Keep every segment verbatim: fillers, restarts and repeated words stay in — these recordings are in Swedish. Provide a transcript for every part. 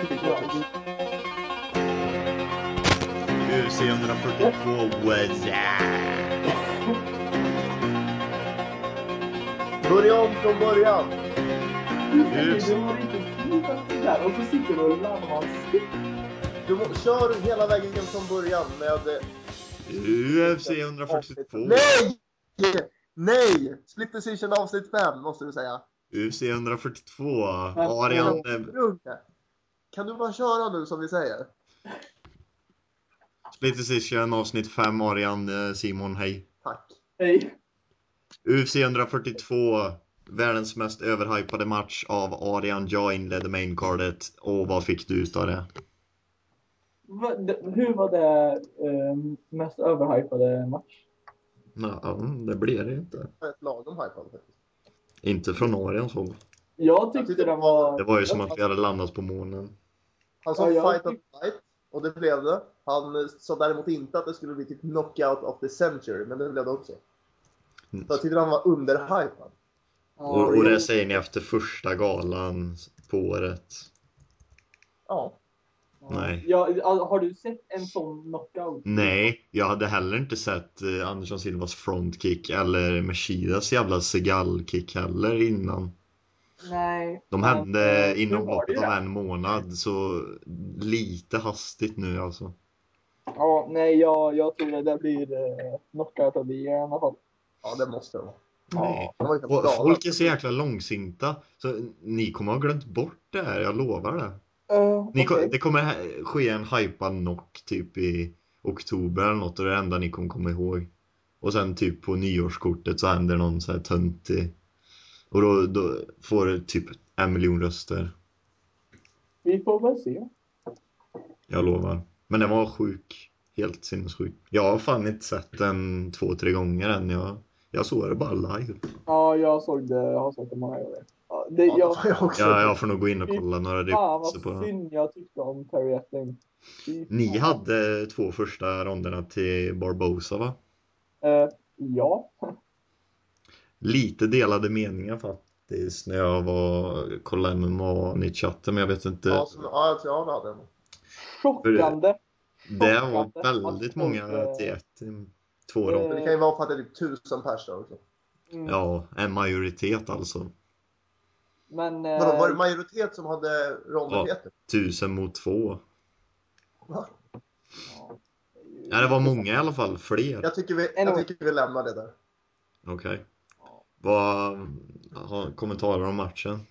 U C etthundrafyrtiotvå was Börja om från början. Just. Du har inte tid där och så sitter du och larvar. Du må, kör hela vägen från början med U F C etthundrafyrtiotvå. Nej! Nej! Split Decision avsnitt fem måste du säga. U F C etthundrafyrtiotvå. Arian. Kan du bara köra nu som vi säger? Split Decision avsnitt fem. Arian, Simon, hej. Tack. Hej. U F C etthundrafyrtiotvå. Världens mest överhypade match av Arian. Jag inledde maincardet. Och vad fick du ut av det? Va, det, hur var det eh, mest överhypade match? Ja, det blir det inte. Ett lagom hypad faktiskt. Inte från Arians håll. Jag tyckte, tyckte den var... Det var ju som att vi hade landat på månen. Han sa Ja, jag fight of the night. Och det blev det. Han sa däremot inte att det skulle bli typ knockout of the century. Men det blev det också. Så jag tyckte han var underhypad. Och, och det säger ni efter första galan på året. Ja. Nej. Ja, har du sett en sån knockout? Nej, jag hade heller inte sett eh, Anderson Silvas frontkick eller Meshidas jävla Segal-kick heller innan. Nej. De men, hände eh, inom nu var det loppet ju av det. en månad, så lite hastigt nu alltså. Ja, nej, jag, jag tror det där blir eh, knockout av det i alla fall. Ja, det måste det vara. Nej. Det var ju helt Och galet. folk är så jäkla långsinta, så ni kommer ha glömt bort det här, jag lovar det. Uh, Ni, okay. Det kommer he- ske en hypad knock typ i oktober eller något, och det är det enda ni kommer komma ihåg. Och sen typ på nyårskortet så händer någon så här töntig. Och då, då får det typ en miljon röster. Vi får väl se. Jag lovar. Men den var sjuk. Helt sinnessjuk. Jag har fan inte sett den två, tre gånger än. Jag, jag såg det bara live. Ja, jag såg det. Jag har sett det många gånger. Ja, det, Ja, jag, det var jag också. Ja, jag får nog gå in och kolla några fan repriser på vad den. synd jag tyckte om Terry Etting. Ni hade två första ronderna till Barbosa, va? Uh, ja. Lite delade meningar faktiskt när jag var kollade M M A i chatten, men jag vet inte. Ja, så, ja, jag tror jag hade den. Chockande. Det var Chockande. väldigt många Att, till ett i två eh, ronder. Men det kan ju vara för att det är typ tusen personer också. Mm. Ja, en majoritet alltså. Men... Vadå, eh, var det majoritet som hade ronder Ja. till ett? Tusen mot två. Va? ja, Ja, det var många i alla fall, fler. Jag tycker vi, jag tycker vi lämnar det där. Okej. Okay. Vad har kommentarer om matchen?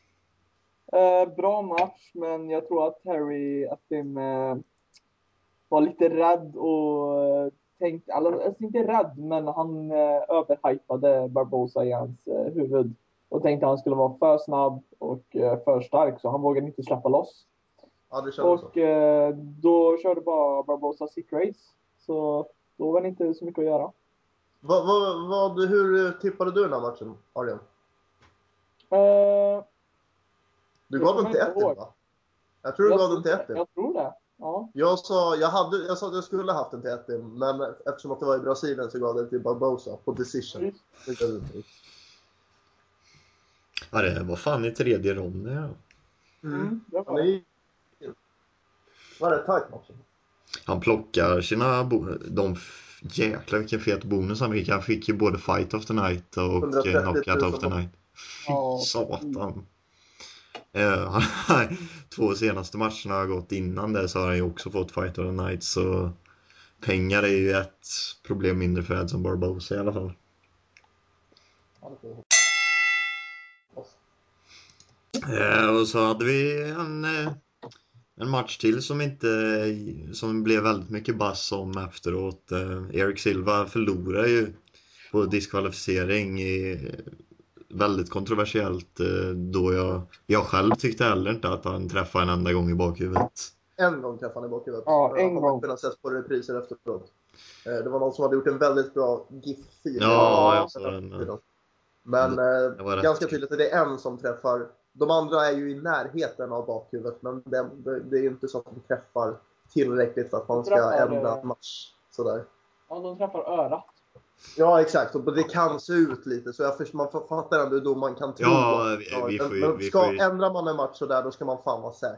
Eh, bra match, men jag tror att Terry Etting eh, var lite rädd och eh, tänkte, alltså inte rädd, men han eh, överhypade Barbosa i hans eh, huvud och tänkte att han skulle vara för snabb och eh, för stark, så han vågade inte släppa loss. Ja, det kändes så. Och eh, då körde bara Barbosa sick race, så då var det inte så mycket att göra. Vad, vad, vad, hur tippade du den här matchen, Arian? Eh, Du Jag gav den kommer till inte ett, ihåg. va? Jag tror du gav den till ett. Jag tror det, ja. Jag sa, jag, hade, jag sa att jag skulle ha haft den till ett, men eftersom att det var i Brasilien så gav jag den till Barbosa på decision. Det gav jag inte. Ja, det var fan i tredje ronden. Ja. Mm, det Ja, var det var det tajt matchen. Han plockar sina bo- de f- jäklar vilken fet bonus han fick. Han fick ju både fight of the night och hundratrettio tusen knockout of the night. Ja. Satan. Uh, två senaste matcherna har gått innan det, så har han ju också fått fight of the night, så pengar är ju ett problem mindre för Edson Barbosa i alla fall. Uh, och så hade vi en, uh, en match till som inte som blev väldigt mycket bass om efteråt. Uh, Eric Silva förlorade ju på diskvalificering i väldigt kontroversiellt, då jag, jag själv tyckte heller inte att han träffade en enda gång i bakhuvudet. En gång träffade han i bakhuvudet. Ja, en han gång. kunnat ses på repriser efteråt. Det var någon som hade gjort en väldigt bra GIF-fil. Ja, jag såg den. Men Det var eh, rätt. ganska tydligt att det är en som träffar. De andra är ju i närheten av bakhuvudet, men det, det, det är ju inte så att de träffar tillräckligt för att man ska Träffar, ändra eh, match. Sådär. Ja, de träffar örat. Ja, exakt. Och det kan se ut lite. Så jag förstår, man fattar ändå hur man kan tro. Ja, vi- vi men, får ju- men vi ska, får ju- ändrar man en match så där, då ska man fan vara säker.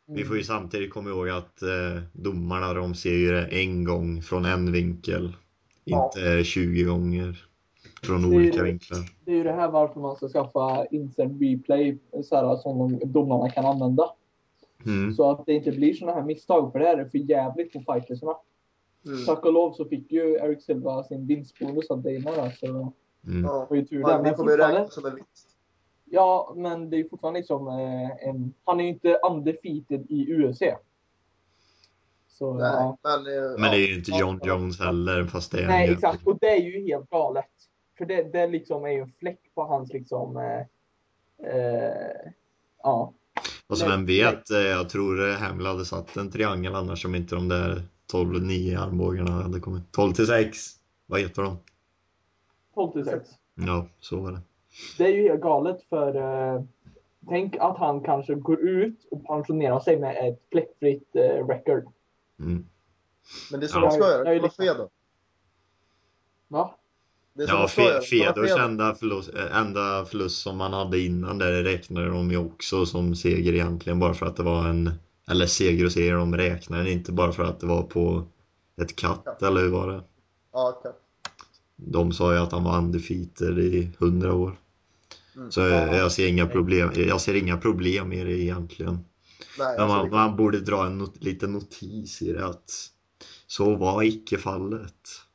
vi får ju samtidigt komma ihåg att eh, domarna, de ser ju det en gång från en vinkel. Ja. Inte tjugo gånger från Det är olika ju- vinklar. Det är ju det här varför man ska skaffa instant replay så här, som de, domarna kan använda. Mm. Så att det inte blir såna här misstag, för det här är för jävligt på fightersarna. Mm. Tack och lov så fick ju Eric Silva sin vinstbonus av Dana där, så Mm. Ja. det var ju tur där. Ja, det Men kommer ju fortfarande, räknas som en vinst. ja, men det är fortfarande liksom eh, en, han är ju inte undefeated i U F C. Så, Nej, ja. men, eh, Men ja. det är ju inte John Jones heller, fast det är Nej, han ju. exakt. Och det är ju helt galet. För det, det liksom är ju en fläck på hans liksom... Eh, eh, ja. Och som vem vet, eh, jag tror Hamill hade satt en triangel annars, om inte de där tolv nio armbågarna hade kommit. tolv till sex, vad heter de? tolv till sex. Ja, så var det. Det är ju helt galet, för eh, tänk att han kanske går ut och pensionerar sig med ett fläckfritt eh, record. Mm. Men det är så Ja. man ska Jag- göra. jag är Kolla liksom- Fredo. Va? Det är så Ja, man ska göra. Fe- Kolla Fedors Fredo. enda förlust, äh, enda förlust som man hade innan, där räknade de ju också som seger egentligen, bara för att det var en, eller seger och seger, de räknade inte bara för att det var på ett katt, eller hur var det? Ja, okej. De sa ju att han var undefeated i hundra år. Mm. Så jag, jag ser inga problem, jag ser inga problem med det egentligen. Nej, Men alltså, man, det- man borde dra en not, liten notis i det, att så var icke fallet.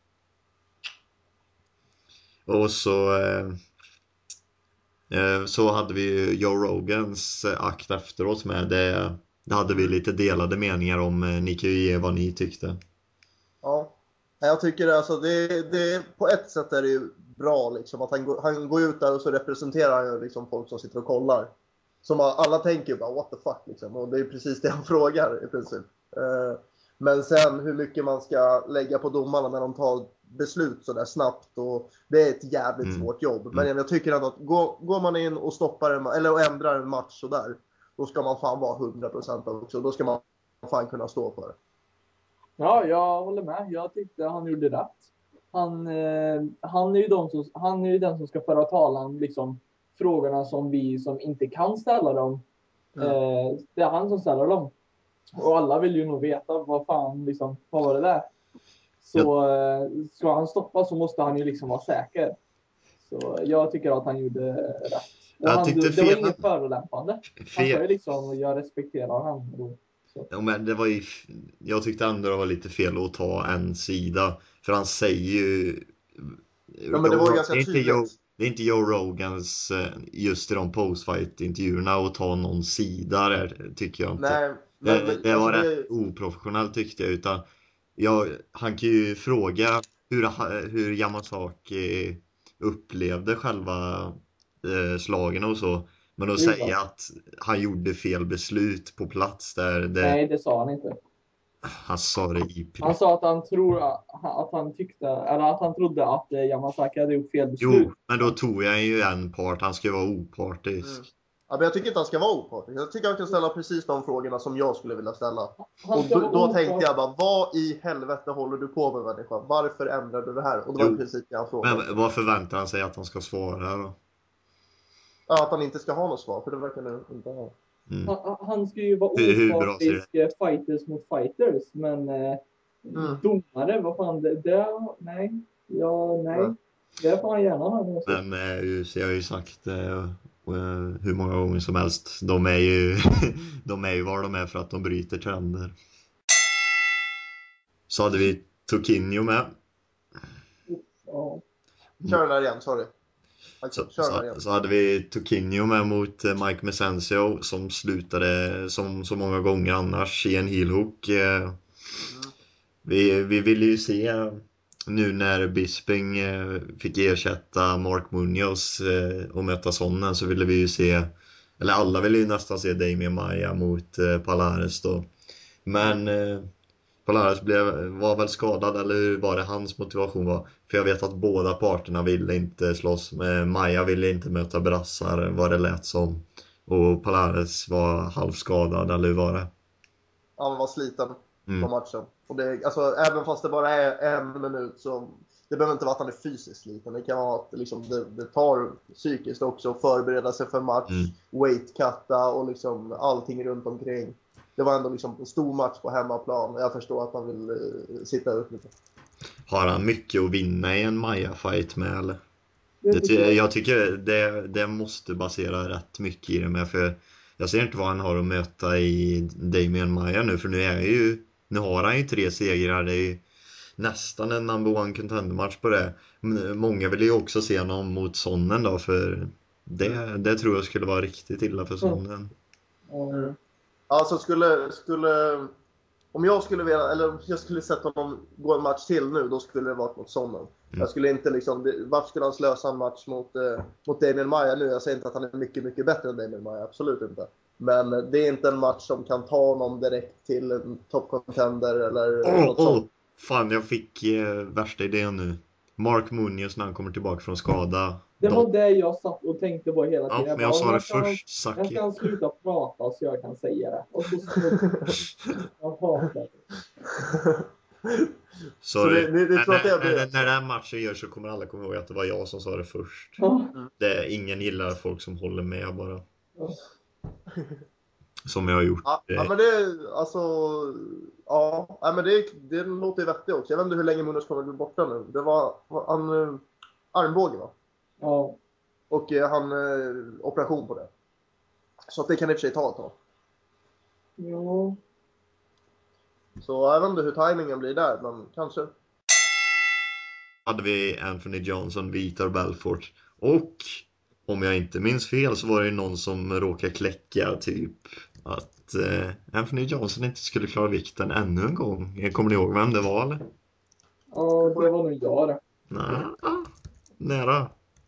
Och så eh, eh, så hade vi ju Joe Rogans eh, akt efteråt med det. Det hade vi lite delade meningar om. eh, Ni kan ju ge vad ni tyckte. Ja. Nej, jag tycker alltså det, det på ett sätt är det ju bra liksom att han går, han går ut där och så representerar han ju liksom folk som sitter och kollar. Som alla tänker bara what the fuck liksom, och det är precis det han frågar i princip. Eh, Men sen hur mycket man ska lägga på domarna när de tar beslut så där snabbt, och det är ett jävligt Mm. svårt jobb. Mm. Men jag tycker ändå att går, går man in och stoppar en, eller och ändrar en match så där, då ska man fan vara hundra procent också. Då ska man fan kunna stå för det. Ja, jag håller med. Jag tyckte han gjorde rätt. Han, eh, han, är ju de som, han är ju den som ska föra talan, liksom, frågorna som vi som inte kan ställa dem. Mm. Eh, det är han som ställer dem. Och alla vill ju nog veta vad fan, liksom, vad var det där? Så eh, ska han stoppa så måste han ju liksom vara säker. Så jag tycker att han gjorde rätt. Och Jag han, tyckte det var fel- inget förolämpande. Han sa ju Fel. liksom, jag respekterar honom. Ja, men det var ju, jag tyckte ändå det var lite fel att ta en sida. För han säger ju... Ja, men det var ju ganska det är inte tydligt. Joe, det är inte Joe Rogans, eh, just i de postfight-intervjuerna, att ta någon sida där, tycker jag inte. Nej, men, Det, det var alltså, rätt oprofessionellt, tyckte jag. Utan jag, han kan ju fråga hur, hur Yamasaki upplevde själva eh, slagen och så. Men att Det är säga klart. att han gjorde fel beslut på plats där, det, Nej, det sa han inte. han sa det i Han pris. sa att han tror att han tyckte, eller att han trodde att eh, Yamasaki hade gjort fel beslut. Jo, men då tog jag ju en part, han ska ju vara opartisk. Mm. Ja, men jag tycker inte han ska vara opartisk. Jag tycker han kan ställa precis de frågorna som jag skulle vilja ställa. Han Och ska då, vara då opartisk. tänkte jag bara, vad i helvete håller du på med, människa? Varför ändrar du det här? Och det var Jo. i princip det han frågade. Men vad förväntar han sig att han ska svara då? Ja, att han inte ska ha något svar, för det verkar nu inte ha. Mm. Han, han ska ju vara Hur- hur bra ser opartisk eh, fighters mot fighters, men eh, Mm. domare, vad fan, det, det nej, ja, nej. Nej. Det får han gärna ha. med sig. Men eh, U F C har ju sagt eh, eh, hur många gånger som helst, de är ju de är ju var de är för att de bryter trender. Så hade vi Tokinho med. Ja. Kör den där igen, sorry. Så, Kör den där så, igen. så hade vi Tokinho med mot eh, Mike Mesencio, som slutade som så många gånger annars i en heel hook. Eh, Mm. vi, vi ville ju se nu när Bisping eh, fick ersätta Mark Munoz eh, och möta Sonnen, så ville vi ju se, eller alla ville ju nästan se Damian Maia mot eh, Palares då. Men eh, Palares blev, var väl skadad, eller hur var det hans motivation var? För jag vet att båda parterna ville inte slåss med Maia, ville inte möta brassar, vad det lät som. Och Palares var halvskadad, eller hur var det? Han var sliten på Mm. matchen. Och det, alltså, även fast det bara är en minut så... det behöver inte vara att han är fysiskt liten. Det kan vara att liksom, det, det tar psykiskt också att förbereda sig för match, Mm. weightcutta och liksom allting runt omkring. Det var ändå liksom en stor match på hemmaplan. Jag förstår att han vill uh, sitta ut lite. Har han mycket att vinna i en Maia-fight med, eller? Det Det, tycker jag. jag tycker det, det måste basera rätt mycket i det med, för jag ser inte vad han har att möta i Damian Maia nu, för nu är ju nu har han ju tre segrar. Det är ju nästan en number one contender-match på det. Men många vill ju också se honom mot Sonnen då, för det, det tror jag skulle vara riktigt illa för Sonnen. Mm. Alltså skulle, skulle om jag skulle vilja, eller om jag skulle sätta honom gå en match till nu, då skulle det vara mot Sonnen. Mm. Jag skulle inte liksom, det, varför skulle han slösa en match mot, eh, mot Damian Maia nu? Jag säger inte att han är mycket, mycket bättre än Damian Maia, absolut inte. Men det är inte en match som kan ta honom direkt till en top contender eller Åh, något åh, sånt. fan, jag fick eh, värsta idén nu. Mark Munoz när han kommer tillbaka från skada. Det De- var det jag satt och tänkte på hela Ja, tiden. men jag sa bara, det kan- först, Jag Saki. kan sluta prata så jag kan säga det. Och så jag hatar det. Så, Så det- ni- ni när, tror att det blir- när, när den matchen görs så kommer alla komma ihåg att det var jag som sa det först. Ja. Det är, ingen gillar folk som håller med bara. Ja. Som jag har gjort. Ja, ja, eh, men det, alltså, ja, ja, men det, det låter ju vettigt också. Jag vet inte hur länge Munoz kommer att bli borta nu. Det var han, eh, armbåge va? Ja. Och eh, han, eh, operation på det. Så att det kan i och för sig ta ett tag. Ja. Så jag vet inte hur tajmingen blir där, men kanske. hade vi Anthony Johnson, Vitor Belfort. Och om jag inte minns fel så var det någon som råkade kläcka typ att eh, Anthony Johnson inte skulle klara vikten ännu en gång. Kommer ni ihåg vem det var, eller? Ja, det var nog jag det. Nej, nära.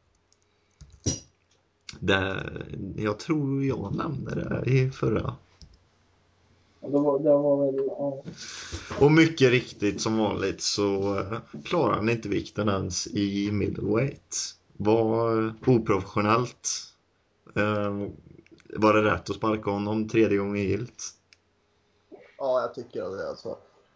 Det, jag tror jag nämnde det i förra. Ja, det var, det var väl, ja. Och mycket riktigt som vanligt så eh, klarar han inte vikten ens i middleweight. Var oprofessionellt. Eh, var det rätt att sparka honom tredje gången gilt? Ja, jag tycker det alltså.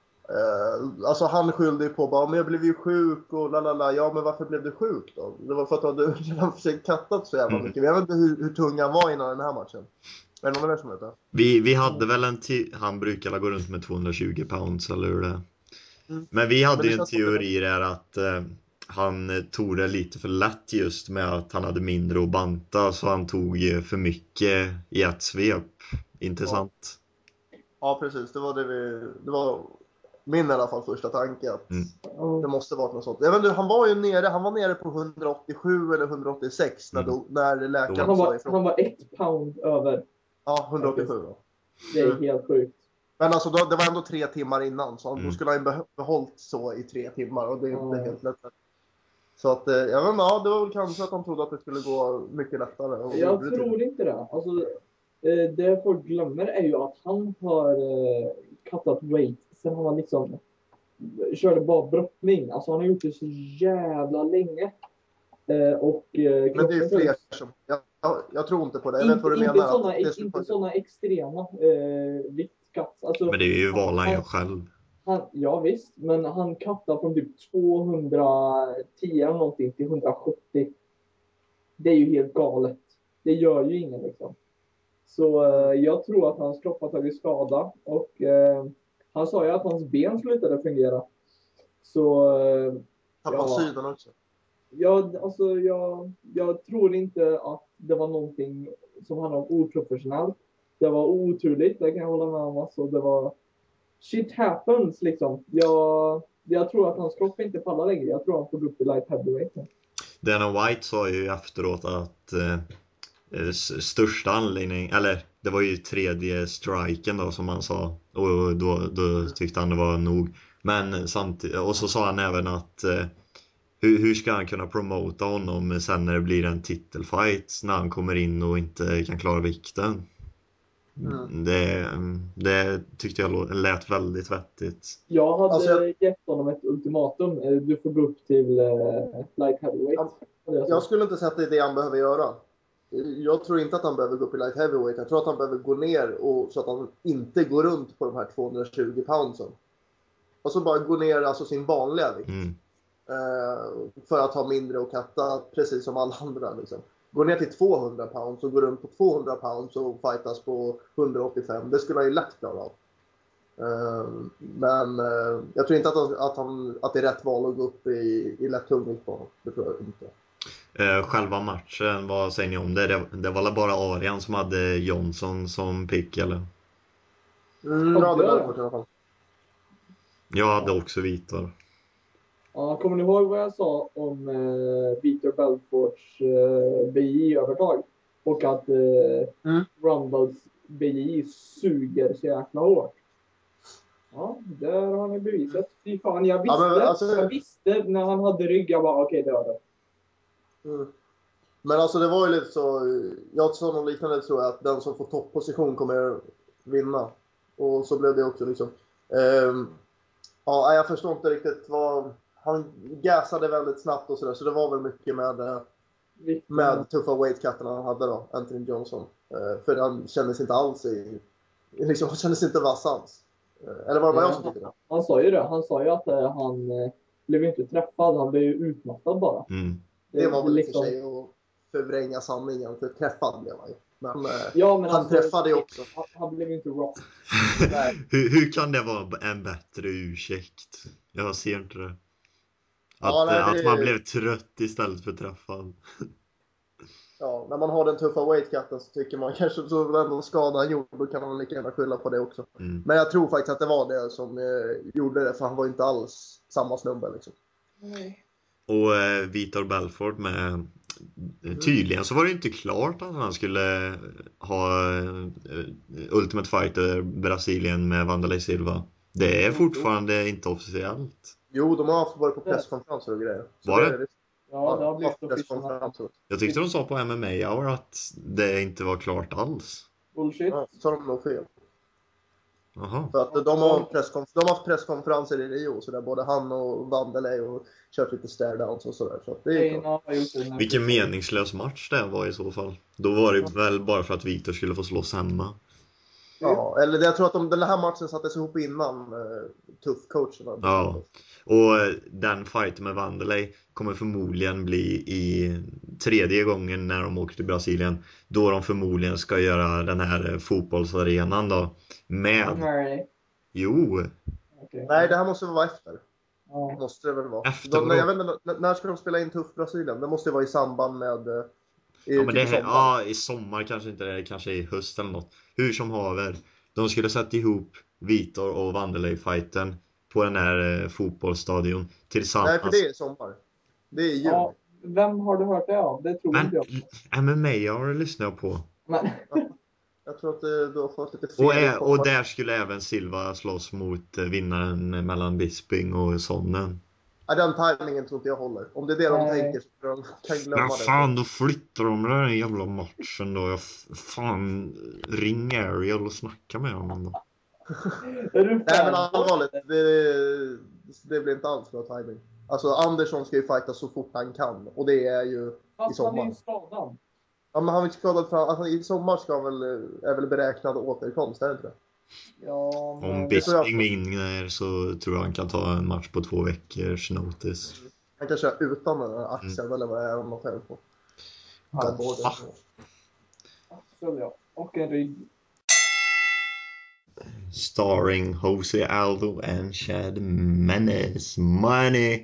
Eh, alltså han skyllde ju på bara, men jag blev ju sjuk och lalala. Ja, men varför blev du sjuk då? Det var för att du hade redan försökt kattat så jävla Mm. mycket. Jag vet inte hur, hur tung han var innan den här matchen. Är det någon mer som vet det? Vi, vi hade väl en te- han brukar gå runt med tvåhundratjugo pounds eller hur det är. Mm. Men vi hade Men det ju en känns som teori där att eh, han eh, tog det lite för lätt just med att han hade mindre att banta, så han tog eh, för mycket i ett svep. Intressant. Ja, precis. Det var det vi... Det var min i alla fall första tanke att Mm. det Ja. måste vara något sånt. Jag vet inte, han var ju nere, han var nere på hundraåttiosju eller hundraåttiosex när, Mm. då, när läkaren Han sa var, ifrån. han var ett pound över. Ja, hundraåttiosju då. Det är Mm. helt sjukt. Men alltså då, det var ändå tre timmar innan, så Mm. då skulle han beh- behållit så i tre timmar och det är inte Ja. helt lätt. Så att, eh, jag vet inte, ja, det var väl kanske att han trodde att det skulle gå mycket lättare. Och det Jag gjorde det tror tydligen. inte det. Alltså, eh, det folk glömmer är ju att han har eh, cuttat weight sen han var liksom körde bara brottning. Alltså han har gjort det så jävla länge. Eh, och eh, Men det är ju kroppen- fler som... Jag, jag, jag tror inte på det. Jag vet Inte, vad du inte, menar. såna, att det skulle inte ta- såna extrema eh, viktcuts. Alltså, Men det är ju vad han gör själv. han, ja visst, men han cuttar från typ tvåhundratio eller någonting till hundrasjuttio. Det är ju helt galet. Det gör ju ingen liksom. Så eh, jag tror att hans kropp har tagit skada. Och eh, han sa ju att hans ben slutade fungera. Så eh, Tappade ja. synen också. jag, alltså, jag, jag tror inte att det var någonting som handlade om oprofessionellt. Det var oturligt, det kan jag hålla med om. Alltså, det var shit happens liksom. Jag, jag tror att hans kropp inte pallar längre. Jag tror han får gå upp i light heavyweight. Dana White sa ju efteråt att eh, s- största anledning, eller det var ju tredje striken då som han sa, och då, då tyckte han det var nog. Men samtidigt, och så sa han även att eh, hur, hur ska han kunna promota honom sen när det blir en titelfight när han kommer in och inte kan klara vikten. Mm. Det, det tyckte jag lå- lät väldigt vettigt. Jag hade Alltså, jag- gett honom ett ultimatum. Eh, Du får gå upp till eh, light heavyweight. Ja, hade jag Jag sagt. skulle inte säga att det är det han behöver göra. Jag tror inte att han behöver gå upp i light heavyweight. Jag tror att han behöver gå ner och, så att han inte går runt på de här tvåhundratjugo poundsen. Och så bara gå ner alltså sin vanliga vikt. Mm. Eh, för att ha mindre och katta, precis som alla andra. Liksom. Går ner till tvåhundra pounds och går runt på tvåhundra pounds och fightas på hundraåttiofem. Det skulle han ju lätt klara av. Eh, men eh, jag tror inte att, han, att, han, att det är rätt val att gå upp i, i lätt tungvikt på honom. Det tror jag inte. Eh, själva matchen, vad säger ni om det? Det, det var bara Arian som hade Johnson som pick, eller? Mm, ja, det var det i alla fall. Jag hade också Vitor. Ja, kommer ni ihåg vad jag sa om eh, Vitor Belforts eh, B I-övertag? Och att eh, Mm. Rumbles B I suger så jäkla hårt. Ja, där har ni beviset. Fy fan, jag visste, Ja, men, alltså, jag visste när han hade rygg, jag bara okej, okay, det var det. Mm. Men alltså det var ju lite så, jag sa något liknande tror jag, att den som får toppposition kommer vinna. Och så blev det också liksom. Um, ja, jag förstår inte riktigt vad, han gasade väldigt snabbt och sådär, så det var väl mycket med, med tuffa weightcutterna han hade då, Anthony Johnson. Uh, för han kändes inte alls i, liksom han kändes inte vass alls. Uh, eller var det bara jag som tyckte det? Han sa ju det, han sa ju att uh, han uh, blev inte träffad, han blev ju utmattad bara. Mm. Det, det var väl liksom... för sig att förvränga sanningen, för träffad blev han ju. Men, ja, men han alltså, träffade ju också. Han, han blev inte rock. hur, hur kan det vara en bättre ursäkt? Jag ser inte det. Att, ja, nej, det... att man blev trött istället för träffad. Ja, när man har den tuffa weightcutten så tycker man kanske så är ändå skadan gjord, då kan man lika gärna skylla på det också. Mm. Men jag tror faktiskt att det var det som eh, gjorde det, för han var inte alls samma snubbe liksom. Nej. Och eh, Vitor Belfort med tydligen så var det inte klart att han skulle ha uh, Ultimate Fighter Brasilien med Wanderlei Silva. Det är fortfarande inte officiellt. Jo, de har varit på presskonferenser och grejer. Så var det? det? Ja, det har blivit presskonferenser. Jag tyckte de sa på M M A Hour att det inte var klart alls. Bullshit. Ja, så har de nog fel. Jaha. För att de har, presskonf- de har haft presskonferenser i Rio, så där både han och Wanderlei och kört lite stare-downs och sådär. Så det är klart. Vilken meningslös match det var i så fall. Då var det väl bara för att Vitor skulle få slåss hemma. Ja, eller jag tror att de, den här matchen sattes ihop innan uh, tuff coachen. Ja, och den fighten med Wanderlei kommer förmodligen bli i tredje gången när de åker till Brasilien. Då de förmodligen ska göra den här fotbollsarenan då. Med... Nej. Jo. Okay. Nej, det här måste vara efter. Ja. Måste det väl vara. Efter de, jag vet inte, när ska de spela in tuff Brasilien? Det måste ju vara i samband med... Uh, i, ja, men det typ är, ja, i sommar kanske inte det, kanske i höst eller något. Hur som haver. De skulle sätta ihop Vitor och Wanderlei-fighten på den här eh, fotbollsstadion tillsammans. Nej, för det är sommar. Det är juni. Ja, vem har du hört det av? Det tror men, inte jag. M M A har du lyssnat på. Men... Jag tror att du, du har fått lite fel. Och, är, och där skulle även Silva slåss mot vinnaren mellan Bisping och Sonnen. Ja, den timingen tror inte jag håller. Om det är det de Nej. tänker så de kan glömma Men det. fan, då flyttar de den här jävla matchen då. Jag fan, ring Ariel och snacka med honom då. Är du Nej, men allvarligt. Det, det blir inte alls bra timing. Alltså, Andersson ska ju fighta så fort han kan. Och det är ju Fast i sommar. han är ju skadad. Ja, men han är skadad fram. Alltså, i sommar ska han väl, är väl beräknad återkomst, är det inte? Ja, men... Om Bisping vinner så tror jag han kan ta en match på två veckors notice. Han kan köra utan den här axeln mm. eller vad det är man tänker på. Ja, ja. Axel, ja. Och en rygg. Starring Jose Aldo and Chad Mendes. Money.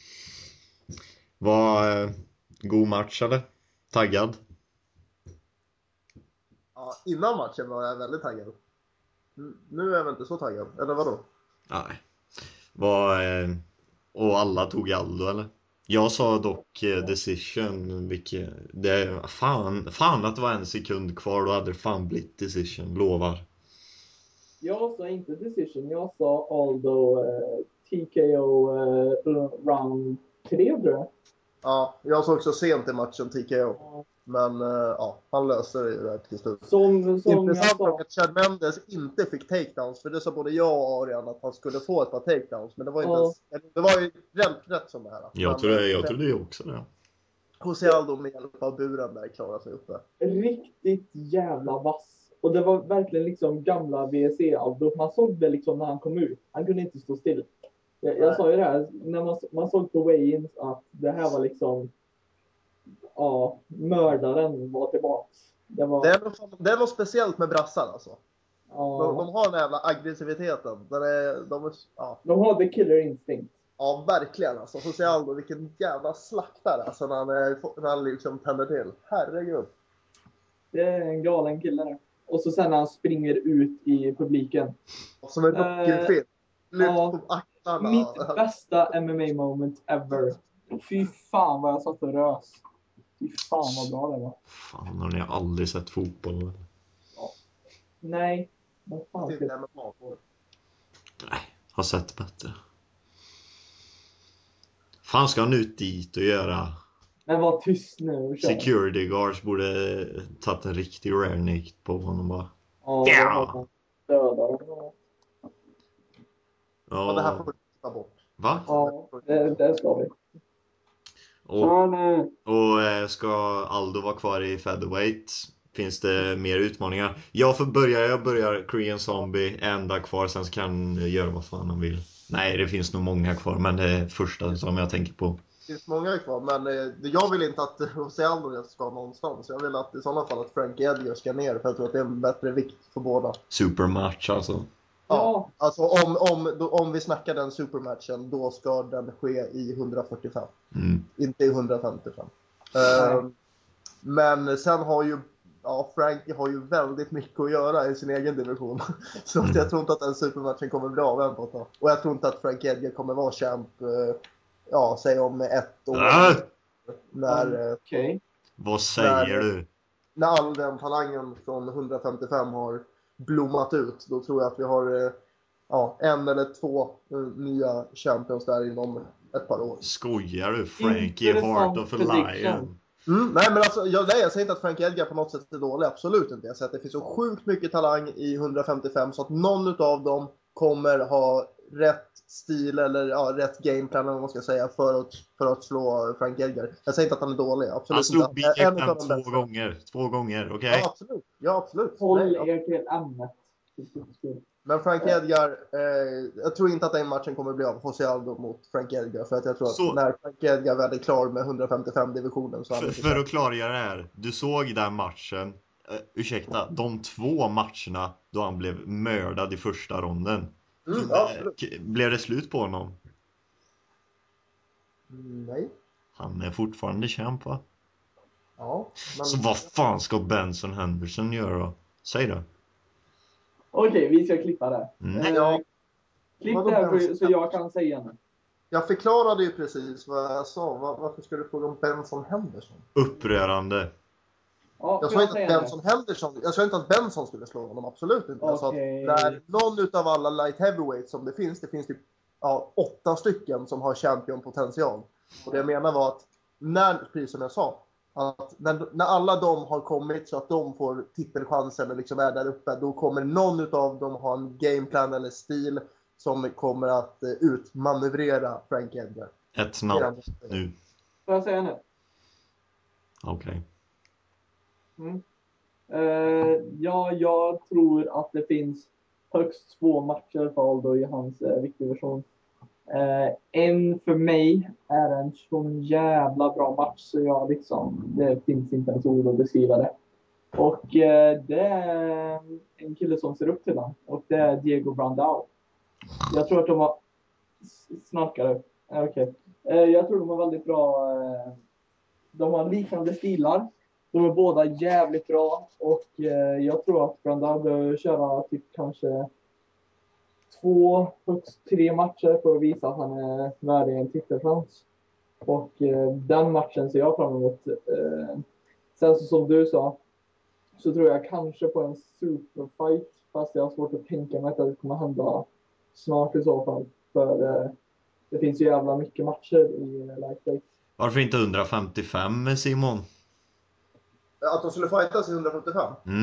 Var uh, god match eller? Taggad? Ja, innan matchen var jag väldigt taggad. Nu är jag inte så taggad. Eller vadå? Nej. Var, uh, och alla tog Aldo eller? Jag sa dock uh, decision. Vilket, det, fan, fan att det var en sekund kvar. Då hade det fan blivit decision. Lovar. Jag sa inte decision. Jag sa Aldo uh, T K O uh, round tre tror jag. Ja, jag såg också sent i matchen T K O. Ja. Men uh, ja, han löste det ju där till slut. Som, som Intressant dock att Chad Mendes inte fick takedowns. För det sa både jag och Arian att han skulle få ett par takedowns. Men det var inte ja. ens, det var ju rätt rätt som det här. Jag tror det, jag tror det också det. Jose Aldo med hjälp av buren där klarade sig uppe. Riktigt jävla vass. Och det var verkligen liksom gamla V S C Aldo. Man såg det liksom när han kom ut. Han kunde inte stå still. Jag, jag sa ju det här, när man, man såg på weigh-ins att det här var liksom, ja, mördaren var tillbaks. Det var, Det är, något, det är något speciellt med brassar alltså. ja, De, de har den jävla aggressiviteten. Den är, de är, ja. de har the killer instinct. Ja, verkligen alltså. José Aldo, vilken jävla slaktare alltså när han, är- när han liksom tänder till. Herregud. Det är en galen kille där. Och så sen när han springer ut i publiken. Som en docufilm. Lyft ja, på axlarna. Mitt bästa M M A moment ever. Fy fan vad jag satt och rös. Fy fan vad bra det var. Fan, har ni aldrig sett fotboll? Nej. Vad fan Till ska- M M A. Nej, har sett bättre. Fan, ska han ut dit och göra? Men var tyst nu och kör. Security guards borde tagit en riktig rare nick på honom bara. Ja, Ja. dödar. Ja, det här får Ja. vi ta bort. Va? Ja, det, det ska vi. Och, Kör nu. och eh, ska Aldo vara kvar i featherweight? Finns det mer utmaningar? Jag får börja, jag börjar Korean Zombie, en dag kvar, sen så kan han göra vad fan han vill. Nej, det finns nog många kvar, men det är första som jag tänker på. Det finns många kvar, men eh, jag vill inte att José Aldo ska någonstans. Jag vill att i sådana fall att Frankie Edgar ska ner, för jag tror att det är en bättre vikt för båda. Supermatch alltså. Ja. Alltså om, om, då, om vi snackar den supermatchen, då ska den ske i hundrafyrtiofem. Mm. Inte i hundrafemtiofem. Nej. Uh, men sen har ju ja, Frankie har ju väldigt mycket att göra i sin egen division. Så att jag tror inte att den supermatchen kommer bli av än på ett tag. Och jag tror inte att Frankie Edgar kommer vara champ, uh, ja, säg om ett år. Äh! När, uh, Okej. Vad säger Där- du? när all den talangen från hundrafemtiofem har blommat ut, då tror jag att vi har eh, ja, en eller två eh, nya champions där inom ett par år. Skojar du? Frankie, Intressant Heart of a prediction. Lion. Mm, nej, men alltså, jag, nej, jag säger inte att Frankie Edgar på något sätt är dålig, absolut inte. Jag säger att det finns så sjukt mycket talang i hundrafemtiofem så att någon av dem kommer ha rätt stil eller ja, rätt gameplan eller vad man ska säga för att, för att slå Frankie Edgar. Jag säger inte att han är dålig, absolut Han slog inte. En Big utav två de bästa. gånger. Två gånger, okej? Ja, absolut. Ja, absolut. Håll Nej, ja. er till ämnet. Men Frankie Edgar, eh, jag tror inte att den matchen kommer bli av José Aldo mot Frankie Edgar. För att jag tror att Så- när Frankie Edgar väl är klar med hundrafemtiofem-divisionen så är han För, inte för att klargöra det här. Du såg den matchen. Uh, ursäkta, de två matcherna då han blev mördad i första ronden. mm, ja, absolut. K- Blev det slut på honom? Mm, nej. Han är fortfarande champ, va? Ja, men... Så vad fan ska Benson Henderson göra då? Säg det. Okej, vi ska klippa det. Nej. Eh, Ja. Klipp Vadå det här för, Benson? så jag kan säga nu. Jag förklarade ju precis vad jag sa. Var, varför ska du fråga om Benson Henderson? Upprörande. Ja, Jag får sa inte säga att det? Benson Henderson, jag sa inte att Benson skulle slå honom, absolut inte. Jag sa att Okej. när någon utav alla light heavyweights som det finns, det finns typ ja, åtta stycken som har championpotential. Och det jag menar var att när, precis som jag sa, att när, när alla de har kommit så att de får titelchans eller liksom är där uppe, då kommer någon utav dem ha en gameplan eller stil som kommer att eh, utmanövrera Frank Edgar. Ett namn nu. Får jag säga nu? Okej. Mm. Eh, ja, jag tror att det finns högst två matcher för Aldo i hans eh, viktdivision. Eh, en för mig är en så jävla bra match så jag liksom, det finns inte ens ord att beskriva det. Och eh, det är en kille som ser upp till honom och det är Diego Brandao. Jag tror att de har snarkare. Eh, Okej. Eh, jag tror de har väldigt bra. Eh, de har liknande stilar. De är båda jävligt bra och eh, jag tror att Brandao bör köra typ kanske två, högst tre matcher för att visa att han är värdig en titelchans. Och eh, den matchen ser jag fram emot. Eh, sen så som du sa så tror jag kanske på en superfight, fast jag har svårt att tänka mig att det kommer hända snart i så fall. För eh, det finns ju jävla mycket matcher i eh, lightweight. Varför inte hundrafemtiofem, Simon? Att de skulle fightas i hundrafemtiofem? Mm.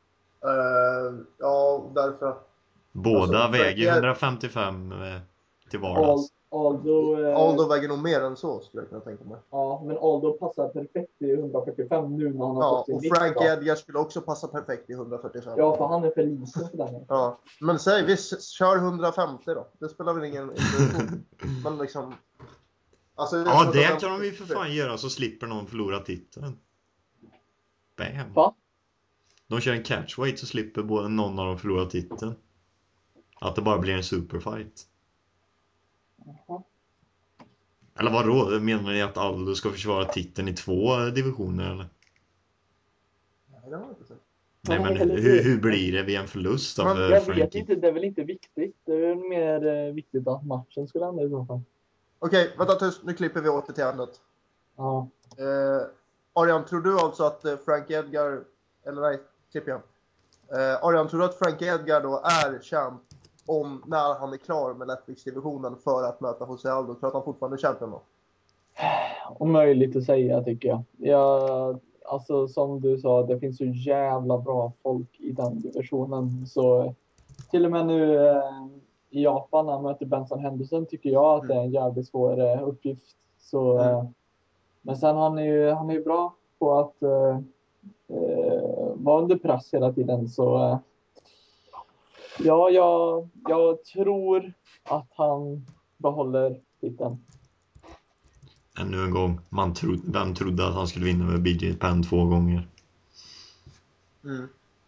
Uh, ja, därför att Båda Alltså, väger jag- hundrafemtiofem. eh, till vardags. Aldo, eh, Aldo väger nog mer än så, skulle jag kunna tänka mig. Ja, men Aldo passar perfekt i hundrafyrtiofem nu när han har Ja, fått sin och vikt, Frank va? Edgar skulle också passa perfekt i hundrafyrtiofem. Ja, för han är för liten för den. Ja, men säg vi kör hundrafemtio då. Det spelar väl ingen roll. Men liksom... Alltså, Ja, det kan de ju för fan göra så slipper någon förlora titeln. Bam. Va? De kör en catchweight så slipper både någon av dem förlora titeln. Att det bara blir en superfight. Jaha. Eller vadå? Menar ni att Aldo ska försvara titeln i två divisioner eller? Nej, det har jag inte sett. Nej, men Nej, eller hur, hur? hur blir det vid en förlust då Men för Jag vet Frankie? inte, det är väl inte viktigt. Det är väl mer eh, viktigt att matchen skulle hända i så fall. Okej, vänta tyst. Nu klipper vi åter till ämnet. Ja. Eh, Arian, tror du alltså att eh, Frank Edgar... Eller nej, klipp igen. Eh, Arian, tror du att Frank Edgar då är champ om när han är klar med lättviktsdivisionen för att möta Jose Aldo? Tror du att han fortfarande är champion då? Omöjligt att säga tycker jag. jag. Alltså som du sa, det finns så jävla bra folk i den divisionen. Så till och med nu eh, i Japan när han möter Benson Henderson tycker jag att det är en jävligt svår eh, uppgift. Så, Mm. eh, men sen han är ju han är ju bra på att eh, eh, vara under press hela tiden. Så eh, ja, jag, jag tror att han behåller titeln. Ännu en gång, man trodde, vem trodde att han skulle vinna med B J Penn två gånger? Mm.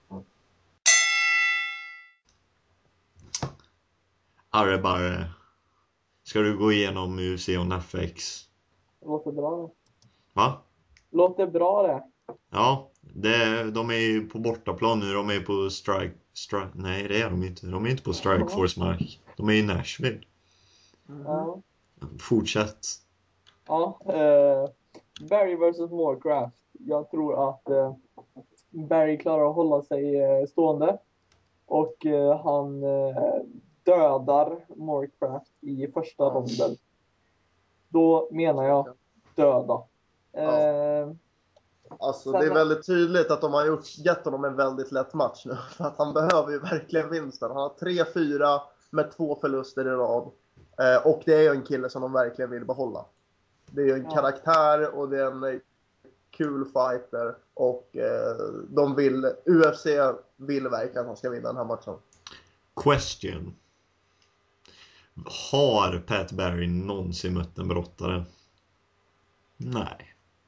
Arre Barre, ska du gå igenom U F C och F X? Låter bra det. Va? Låter bra det. Ja, det, de är ju på bortaplan nu, de är på Strike, strike nej det är de inte, de är inte på Strikeforce mark, de är i Nashville. Mm. Ja. Fortsätt. Ja, eh, Barry versus Morecraft. Jag tror att eh, Barry klarar att hålla sig eh, stående. Och eh, han eh, dödar Morecraft i första Ja. ronden. Då menar jag döda. Eh, Alltså Sen- det är väldigt tydligt att de har gjort, gett honom en väldigt lätt match nu. För att han behöver ju verkligen vinsten. Han har tre fyra med två förluster i rad. Eh, och det är ju en kille som de verkligen vill behålla. Det är ju en Ja. karaktär och det är en eh, kul fighter. Och eh, de vill, U F C vill verkligen att han ska vinna den här matchen. Question. Har Pat Barry någonsin mött en brottare? Nej.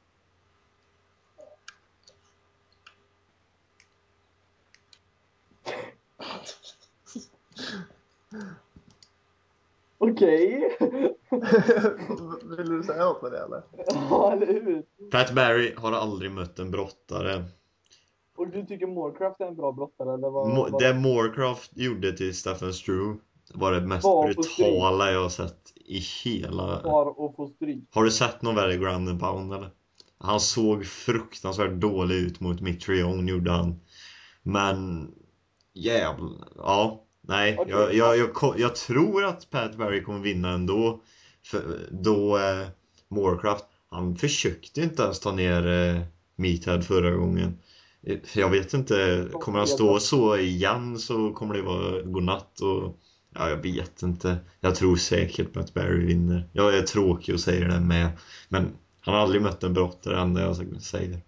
Okej. Vill du säga något med det eller? Ja, eller hur? Pat Barry har aldrig mött en brottare. Och du tycker Morecraft är en bra brottare? Eller vad, Mo- vad? Det Morecraft gjorde till Stephen Struve var det mest Var på brutala jag har sett i hela... Var och få stryk. Har du sett någon värre ground and pound eller? Han såg fruktansvärt dålig ut mot Mitrione gjorde han. Men jävlar, ja, nej, Okej. jag, jag, jag, ko- jag tror att Pat Barry kommer vinna ändå. För då eh, Morecraft, han försökte inte ens ta ner eh, Meathead förra gången. Eh, Jag vet inte, kommer han stå så igen så kommer det vara godnatt och ja, jag vet inte. Jag tror säkert Pat Barry vinner. Jag är tråkig och säger det med, men han har aldrig mött en brottare än det jag säger.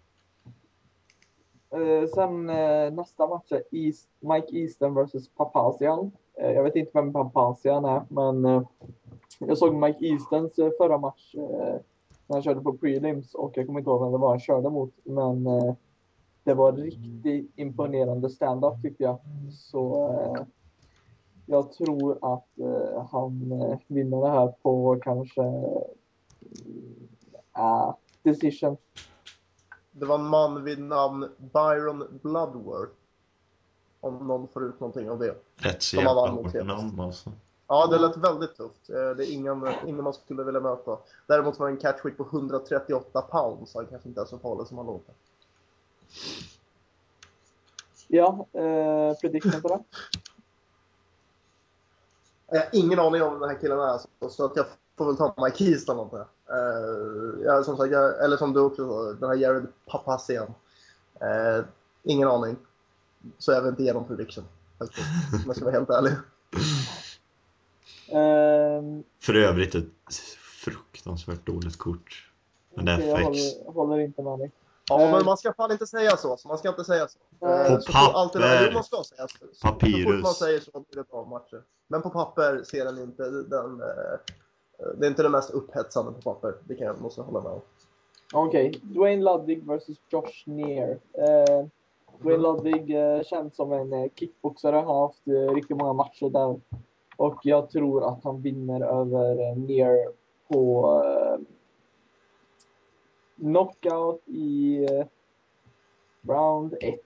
Eh, sen eh, nästa match är East, Mike Easton versus Papazian. Eh, jag vet inte vem Papazian är, men eh, jag såg Mike Eastons eh, förra match eh, när han körde på prelims och jag kommer inte ihåg vem det var han körde mot, men eh, det var riktigt imponerande stand-up tyckte jag. Så eh, jag tror att eh, han eh, vinner det här på kanske äh, decision. Det var en man vid namn Byron Bloodworth. Om någon får ut någonting av det. Rätt så Som han vann jävla mot hårt senast. namn alltså. Ja, det lät väldigt tufft. Eh, Det är ingen, ingen man skulle vilja möta. Däremot var det en catchweight på hundratrettioåtta pounds. Så han kanske inte är så farlig som han låter. Ja, eh, prediction på det. Jag har ingen aning om den här killen är. Alltså, så att jag får väl ta Mike Easton om det. Uh, jag, som sagt, jag, eller som du också sa, den här Jared Papazian. Uh, ingen aning. Så jag vill inte ge någon prediction. Faktiskt. Om jag ska vara helt ärlig. Ehm, För övrigt ett fruktansvärt dåligt kort. Men det är okej, jag faktiskt... håller, håller inte med dig. Ja, Eh, men man ska fan inte säga så. så man ska inte säga så. Nej. Eh, På så fort alltid, papper. jo, man ska säga så. Så, så fort Papyrus. man säger så blir det bra matcher. Men på papper ser den inte den... Eh, det är inte det mest upphetsande på papper. Det kan jag måste hålla med om. Okej, Dwayne Ludwig versus Josh Neer. Eh, Dwayne Mm. Ludwig eh, känns som en eh, kickboxare. Han har haft eh, riktigt många matcher där. Och jag tror att han vinner över eh, Neer på eh, knockout i eh, round ett.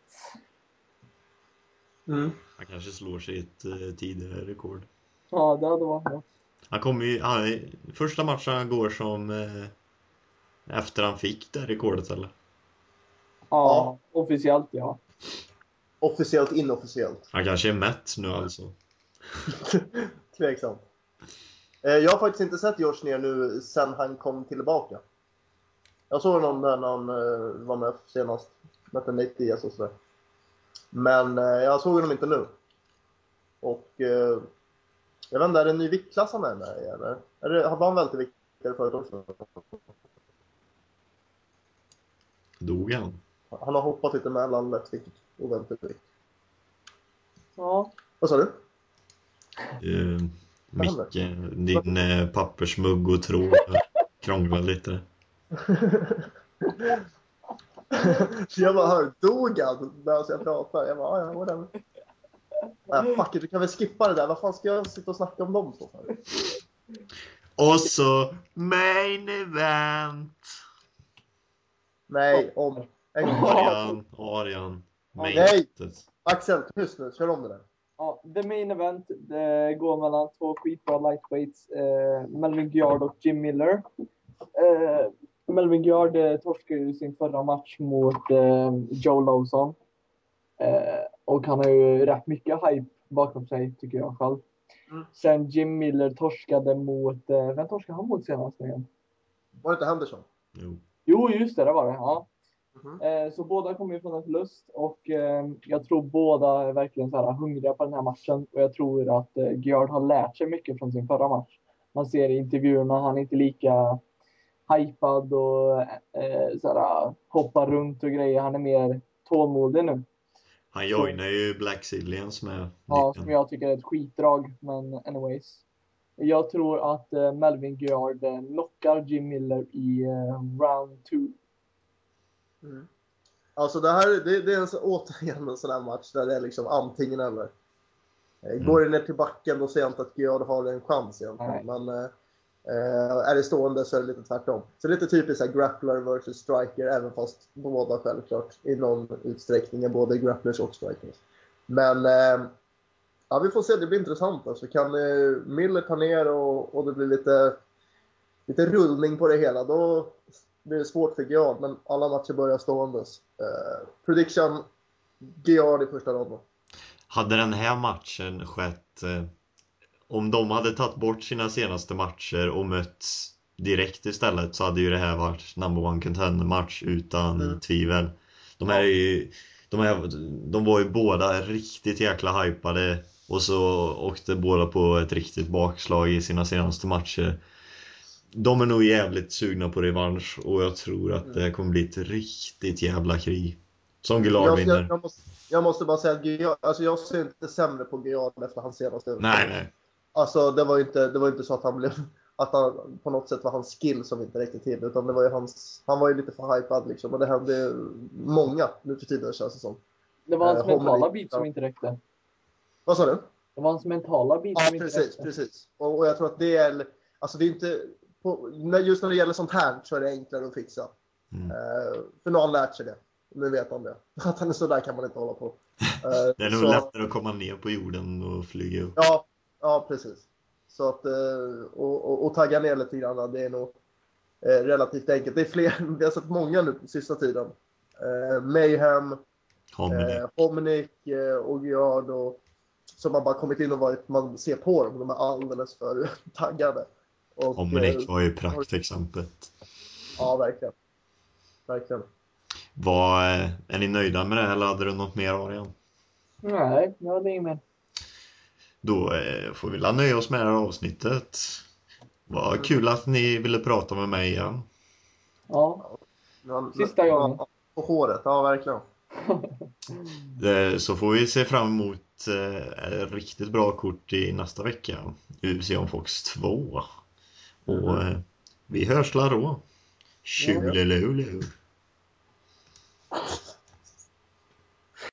Mm. Han kanske slår sig ett eh, tidigare rekord. Ja, det hade varit något. Han kommer ju... Han, första matchen han går som... Eh, efter han fick det rekordet, eller? Ja, officiellt ja. Officiellt, inofficiellt. Han kanske är mätt nu alltså. Tveksamt. Eh, jag har faktiskt inte sett Josh ner nu sen han kom tillbaka. Jag såg honom när han eh, var med senast. Mötte Nate Diaz och sådär. Men eh, jag såg honom inte nu. Och eh, jag vet inte, är det en ny viktklass han är med i, eller? Är det, hade han väl till viktare förut också? Dog han? Han har hoppat lite mellan lättvikt och vältervikt. Ja, Vad sa du? Uh, Micke, din eh, pappersmugg och tråd krånglar lite. Jag bara hör, dog han medan jag pratar? Jag bara, ja, whatever. Nej, fuck it, du kan väl skippa det där. Vad fan ska jag sitta och snacka om dem så för? Och så main event. Nej, om. En gång. Arian, Arian. Main Nej. eventet. Axel, tyst nu. Kör om det där. ja, the main event det går mellan två skitbra lightweights. Eh, Melvin Guillard och Jim Miller. Eh, Melvin Guillard eh, torskade ju sin förra match mot eh, Joe Lawson. Eh, och han har ju rätt mycket hype bakom sig, tycker jag själv. Mm. Sen Jim Miller torskade mot... Eh, vem torskade han mot senast igen? Var det inte Henderson? Jo. Jo, just det, det var det. Ja. Mhm. Eh, så båda kommer ju från en förlust. Och eh, jag tror båda är verkligen så här hungriga på den här matchen. Och jag tror att eh, Guillard har lärt sig mycket från sin förra match. Man ser i intervjuerna, han är inte lika hypad och eh, så här, hoppar runt och grejer. Han är mer tålmodig nu. Han joinar ju Black Zillions med Ja, Nicken. som jag tycker är ett skitdrag, men anyways. Jag tror att eh, Melvin Guillard eh, knockar Jim Miller i eh, round two. Mm. Alltså det här det, det är en så, återigen en sån här match där det är liksom antingen eller. Mm. Går det ner till backen då ser jag inte att Guillard har en chans egentligen. Men eh, är det stående så är det lite tvärtom. Så lite typiskt så här, grappler versus striker, även fast båda självklart i någon utsträckning är både grapplers och strikers. Men eh, ja, vi får se, det blir intressant. Alltså. Kan eh, Miller ta ner och, och det blir lite, lite rullning på det hela, då blir det svårt för Guillard, men alla matcher börjar ståendes. Eh, prediction, Guillard i första ronden. Hade den här matchen skett eh, om de hade tagit bort sina senaste matcher och mötts direkt istället, så hade ju det här varit number one contender match utan Mm. tvivel. De här är ju de, här, de var ju båda riktigt jäkla hypade och så åkte båda på ett riktigt bakslag i sina senaste matcher. De är nog jävligt sugna på revansch och jag tror att det här kommer bli ett riktigt jävla krig. Som Guillard Jag, vinner. jag, jag, måste, jag måste bara säga att Guillard, alltså jag ser inte sämre på Guillard efter hans senaste. Nej, nej. Alltså det var ju inte, det var inte så att han blev, att han på något sätt var hans skill som inte räckte till, utan det var ju hans, han var ju lite för hypad liksom, och det hände många nu för tiden, känns det som. Det var hans Eh, mentala Homely, bit ja. som inte räckte. Vad sa du? Det var hans mentala bit Ja, som inte precis, räckte. precis. Och, och jag tror att det är, alltså det är inte, på, när, just när det gäller sånt här så är det enklare att fixa. Mm. Eh, för nu har han lärt sig det. Nu vet han det. Att han är så där kan man inte hålla på. Eh, Det är nog så- lättare att komma ner på jorden och flyga upp. Ja, ja precis. Så att, eh, och, och, och tagga ner lite grann, det är nog eh, relativt enkelt. Det är fler, vi har sett många nu på sista tiden. Eh, Mayhem, Hominy. eh, Hominick eh, och Guillard, och som har bara kommit in och varit, man ser på dem, de är alldeles för taggade. Och, Hominick eh, var ju praktexemplet. ja, verkligen. Verkligen. Var, är ni nöjda med det eller hade du något mer, Arian? Nej, jag hade inget mer. då eh, får vi la nöja oss med det här avsnittet. Vad kul att ni ville prata med mig igen. Ja, Ja, sista gången. På håret, ja verkligen. Eh, Så får vi se fram emot eh, riktigt bra kort i nästa vecka. U F C on Fox två. Och eh, vi hörs la då. Tjolilulu.